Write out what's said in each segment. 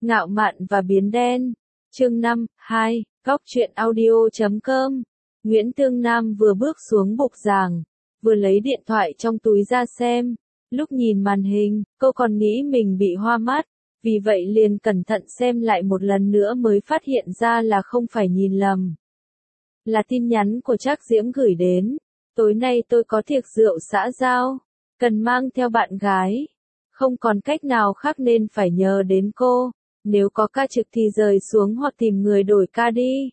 Ngạo mạn và biến đen. Chương 5, 2, Góc truyện audio.com. Nguyễn Tương Nam vừa bước xuống bục giảng, vừa lấy điện thoại trong túi ra xem. Lúc nhìn màn hình, cô còn nghĩ mình bị hoa mắt, vì vậy liền cẩn thận xem lại một lần nữa mới phát hiện ra là không phải nhìn lầm. Là tin nhắn của Trác Diễm gửi đến. Tối nay tôi có tiệc rượu xã giao, cần mang theo bạn gái. Không còn cách nào khác nên phải nhờ đến cô. Nếu có ca trực thì rời xuống hoặc tìm người đổi ca đi.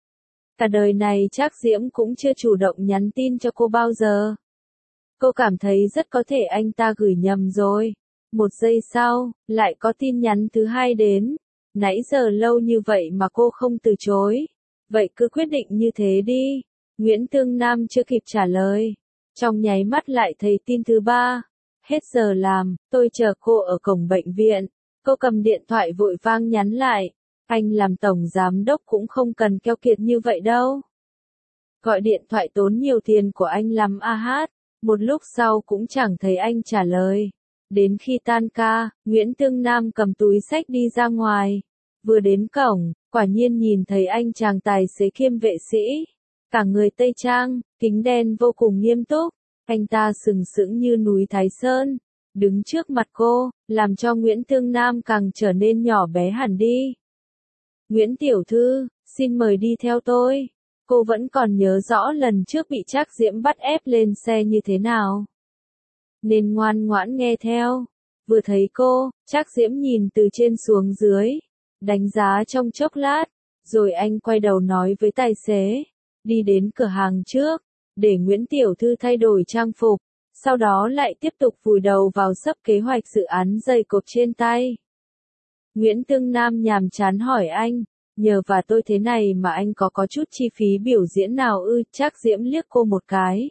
Cả đời này Trác Diễm cũng chưa chủ động nhắn tin cho cô bao giờ. Cô cảm thấy rất có thể anh ta gửi nhầm rồi. Một giây sau, lại có tin nhắn thứ hai đến. Nãy giờ lâu như vậy mà cô không từ chối. Vậy cứ quyết định như thế đi. Nguyễn Tương Nam chưa kịp trả lời. Trong nháy mắt lại thấy tin thứ ba. Hết giờ làm, tôi chờ cô ở cổng bệnh viện. Cô cầm điện thoại vội vang nhắn lại. Anh làm tổng giám đốc cũng không cần keo kiệt như vậy đâu. Gọi điện thoại tốn nhiều tiền của anh lắm a hát. Một lúc sau cũng chẳng thấy anh trả lời. Đến khi tan ca, Nguyễn Tương Nam cầm túi xách đi ra ngoài. Vừa đến cổng, quả nhiên nhìn thấy anh chàng tài xế kiêm vệ sĩ. Cả người Tây Trang, kính đen vô cùng nghiêm túc. Anh ta sừng sững như núi Thái Sơn. Đứng trước mặt cô, làm cho Nguyễn Tương Nam càng trở nên nhỏ bé hẳn đi. Nguyễn tiểu thư, xin mời đi theo tôi. Cô vẫn còn nhớ rõ lần trước bị Trác Diễm bắt ép lên xe như thế nào. Nên ngoan ngoãn nghe theo. Vừa thấy cô, Trác Diễm nhìn từ trên xuống dưới. Đánh giá trong chốc lát. Rồi anh quay đầu nói với tài xế. Đi đến cửa hàng trước. Để Nguyễn tiểu thư thay đổi trang phục. Sau đó lại tiếp tục vùi đầu vào sắp kế hoạch dự án dây cột trên tay. Nguyễn Tương Nam nhàm chán hỏi anh, nhờ và tôi thế này mà anh có chút chi phí biểu diễn nào ư? Trác Diễm liếc cô một cái.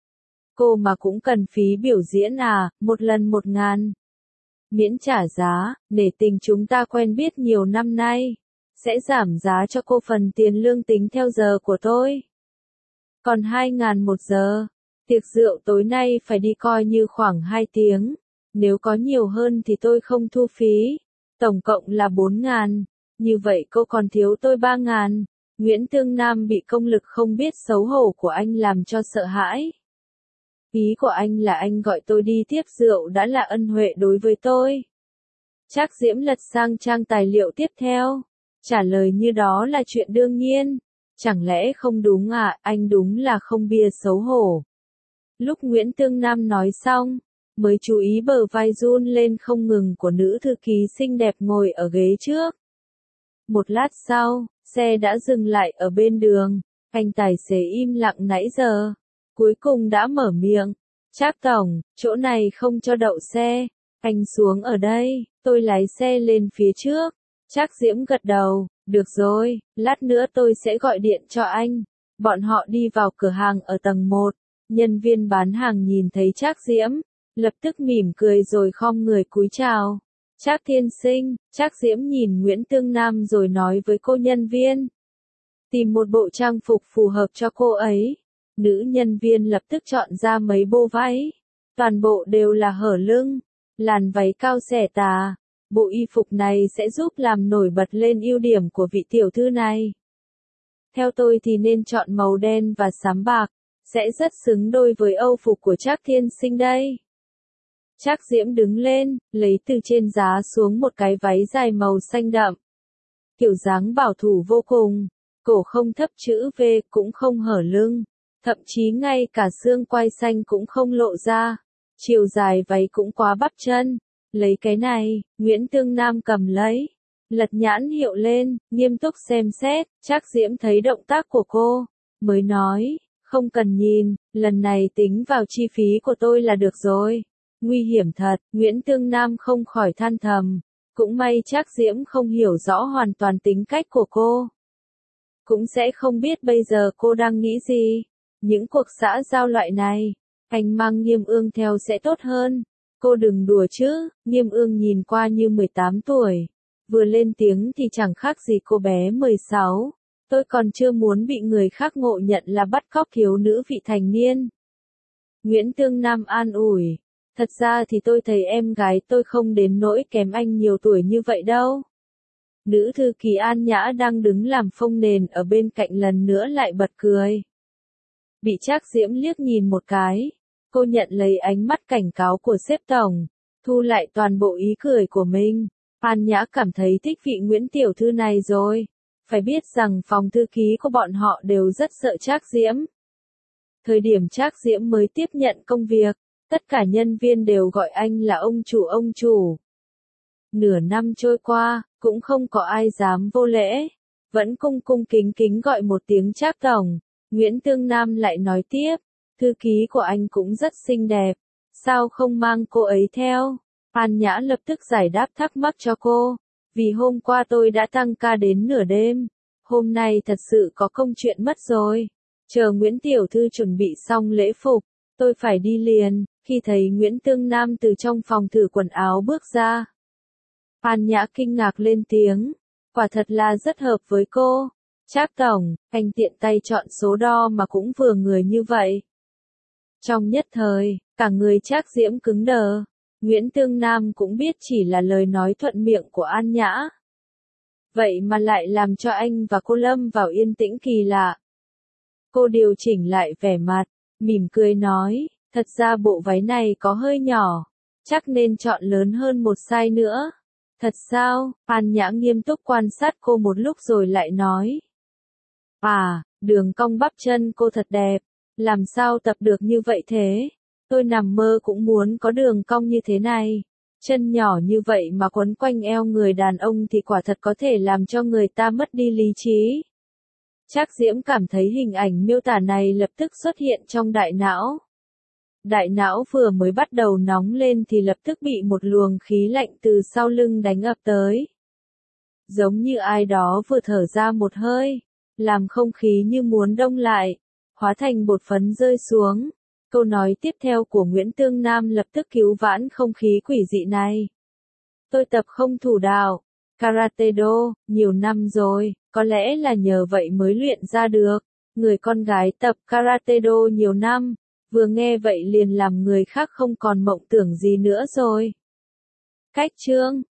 Cô mà cũng cần phí biểu diễn à? Một lần 1.000. Miễn trả giá, nể tình chúng ta quen biết nhiều năm nay. Sẽ giảm giá cho cô phần tiền lương tính theo giờ của tôi. Còn 2.000 một giờ. Tiệc rượu tối nay phải đi coi như khoảng 2 tiếng. Nếu có nhiều hơn thì tôi không thu phí. Tổng cộng là 4.000. Như vậy cô còn thiếu tôi 3.000. Nguyễn Tương Nam bị công lực không biết xấu hổ của anh làm cho sợ hãi. Ý của anh là anh gọi tôi đi tiếp rượu đã là ân huệ đối với tôi. Trác Diễm lật sang trang tài liệu tiếp theo. Trả lời như đó là chuyện đương nhiên. Chẳng lẽ không đúng à? Anh đúng là không bia xấu hổ. Lúc Nguyễn Tương Nam nói xong, mới chú ý bờ vai run lên không ngừng của nữ thư ký xinh đẹp ngồi ở ghế trước. Một lát sau, xe đã dừng lại ở bên đường. Anh tài xế im lặng nãy giờ. Cuối cùng đã mở miệng. Trác tổng, chỗ này không cho đậu xe. Anh xuống ở đây, tôi lái xe lên phía trước. Trác Diễm gật đầu. Được rồi, lát nữa tôi sẽ gọi điện cho anh. Bọn họ đi vào cửa hàng ở tầng 1. Nhân viên bán hàng nhìn thấy Trác Diễm, lập tức mỉm cười rồi khom người cúi chào. Trác tiên sinh. Trác Diễm nhìn Nguyễn Tương Nam rồi nói với cô nhân viên. Tìm một bộ trang phục phù hợp cho cô ấy. Nữ nhân viên lập tức chọn ra mấy bộ váy. Toàn bộ đều là hở lưng, làn váy cao xẻ tà. Bộ y phục này sẽ giúp làm nổi bật lên ưu điểm của vị tiểu thư này. Theo tôi thì nên chọn màu đen và xám bạc. Sẽ rất xứng đôi với âu phục của Trác tiên sinh đây. Trác Diễm đứng lên, lấy từ trên giá xuống một cái váy dài màu xanh đậm. Kiểu dáng bảo thủ vô cùng, cổ không thấp chữ V cũng không hở lưng, thậm chí ngay cả xương quai xanh cũng không lộ ra. Chiều dài váy cũng quá bắp chân. Lấy cái này, Nguyễn Tương Nam cầm lấy, lật nhãn hiệu lên, nghiêm túc xem xét. Trác Diễm thấy động tác của cô, mới nói. Không cần nhìn, lần này tính vào chi phí của tôi là được rồi. Nguy hiểm thật, Nguyễn Tương Nam không khỏi than thầm. Cũng may Trác Diễm không hiểu rõ hoàn toàn tính cách của cô. Cũng sẽ không biết bây giờ cô đang nghĩ gì. Những cuộc xã giao loại này, anh mang Nghiêm Ương theo sẽ tốt hơn. Cô đừng đùa chứ, Nghiêm Ương nhìn qua như 18 tuổi. Vừa lên tiếng thì chẳng khác gì cô bé 16. Tôi còn chưa muốn bị người khác ngộ nhận là bắt cóc thiếu nữ vị thành niên. Nguyễn Tương Nam an ủi. Thật ra thì tôi thấy em gái tôi không đến nỗi kém anh nhiều tuổi như vậy đâu. Nữ thư ký An Nhã đang đứng làm phông nền ở bên cạnh lần nữa lại bật cười. Bị Trác Diễm liếc nhìn một cái, cô nhận lấy ánh mắt cảnh cáo của sếp tổng, thu lại toàn bộ ý cười của mình. An Nhã cảm thấy thích vị Nguyễn tiểu thư này rồi. Phải biết rằng phòng thư ký của bọn họ đều rất sợ Trác Diễm. Thời điểm Trác Diễm mới tiếp nhận công việc, tất cả nhân viên đều gọi anh là ông chủ ông chủ. Nửa năm trôi qua, cũng không có ai dám vô lễ, vẫn cung cung kính kính gọi một tiếng Trác tổng. Nguyễn Tương Nam lại nói tiếp, thư ký của anh cũng rất xinh đẹp, sao không mang cô ấy theo? An Nhã lập tức giải đáp thắc mắc cho cô, vì hôm qua tôi đã tăng ca đến nửa đêm, hôm nay thật sự có công chuyện mất rồi. Chờ Nguyễn tiểu thư chuẩn bị xong lễ phục, tôi phải đi liền. Khi thấy Nguyễn Tương Nam từ trong phòng thử quần áo bước ra, An Nhã kinh ngạc lên tiếng, quả thật là rất hợp với cô. Trác tổng, anh tiện tay chọn số đo mà cũng vừa người như vậy. Trong nhất thời, cả người Trác Diễm cứng đờ. Nguyễn Tương Nam cũng biết chỉ là lời nói thuận miệng của An Nhã. Vậy mà lại làm cho anh và cô lâm vào yên tĩnh kỳ lạ. Cô điều chỉnh lại vẻ mặt, mỉm cười nói, thật ra bộ váy này có hơi nhỏ, chắc nên chọn lớn hơn một size nữa. Thật sao? An Nhã nghiêm túc quan sát cô một lúc rồi lại nói. À, đường cong bắp chân cô thật đẹp, làm sao tập được như vậy thế? Tôi nằm mơ cũng muốn có đường cong như thế này. Chân nhỏ như vậy mà quấn quanh eo người đàn ông thì quả thật có thể làm cho người ta mất đi lý trí. Trác Diễm cảm thấy hình ảnh miêu tả này lập tức xuất hiện trong đại não. Đại não vừa mới bắt đầu nóng lên thì lập tức bị một luồng khí lạnh từ sau lưng đánh ập tới. Giống như ai đó vừa thở ra một hơi, làm không khí như muốn đông lại, hóa thành bột phấn rơi xuống. Câu nói tiếp theo của Nguyễn Tương Nam lập tức cứu vãn không khí quỷ dị này. Tôi tập không thủ đạo, Karate Do, nhiều năm rồi, có lẽ là nhờ vậy mới luyện ra được. Người con gái tập Karate Do nhiều năm, vừa nghe vậy liền làm người khác không còn mộng tưởng gì nữa rồi. Cách chương